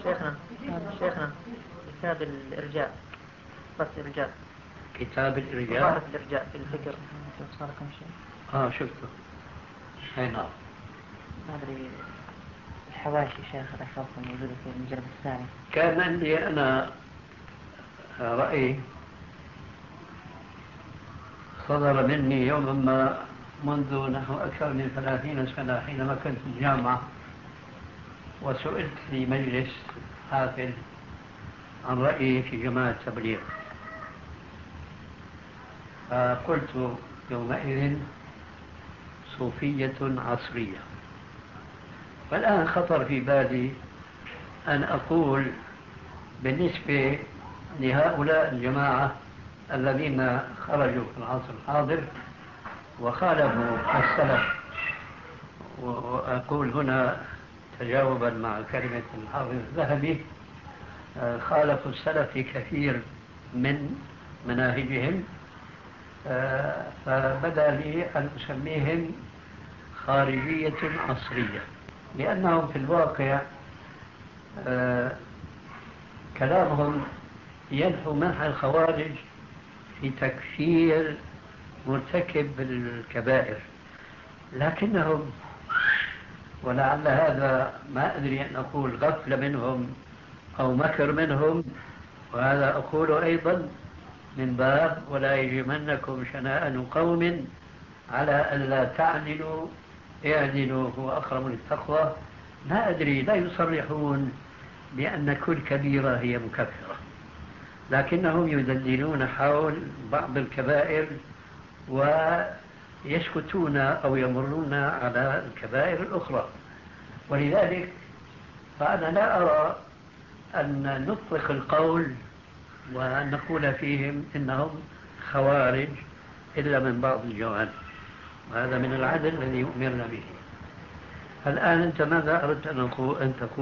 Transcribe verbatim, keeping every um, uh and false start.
شيخنا شيخنا كتاب الإرجاء، بس الإرجاء، كتاب الإرجاء، ظاهرة الإرجاء في الفكر. اه شفته. اي نعم. ما أدري الحواشي شيخ الأشرف موجودة في المجلد الثاني. كان عندي أنا رأي صدر مني يوما ما منذ نحو أكثر من ثلاثين سنة حينما كنت في الجامعة، وسئلت في مجلس حافل عن رأيي في جماعة التبليغ، فقلت يومئذ صوفية عصرية. والآن خطر في بالي أن أقول بالنسبة لهؤلاء الجماعة الذين خرجوا في العصر الحاضر وخالفوا السلف، وأقول هنا تجاوبا مع كلمة الحافظ الذهبي، خالفوا السلف في كثير من مناهجهم، فبدأ لي أن أسميهم خارجية عصرية، لأنهم في الواقع كلامهم ينحو منح الخوارج في تكفير مرتكب الكبائر، لكنهم، ولعل هذا ما أدري أن أقول غفلة منهم أو مكر منهم، وهذا أقول أيضا من باب ولا يجرمنكم شنآن قوم على ألا تعدلوا اعدلوا هو أقرب للتقوى. ما أدري، لا يصرحون بأن كل كبيرة هي مكفرة، لكنهم يدللون حول بعض الكبائر ويسكتون أو يمرون على الكبائر الأخرى. ولذلك فأنا لا أرى أن نطلق القول وأن نقول فيهم إنهم خوارج إلا من بعض الجوانب، وهذا من العدل الذي أمرنا به. الآن أنت ماذا أردت أن تقول؟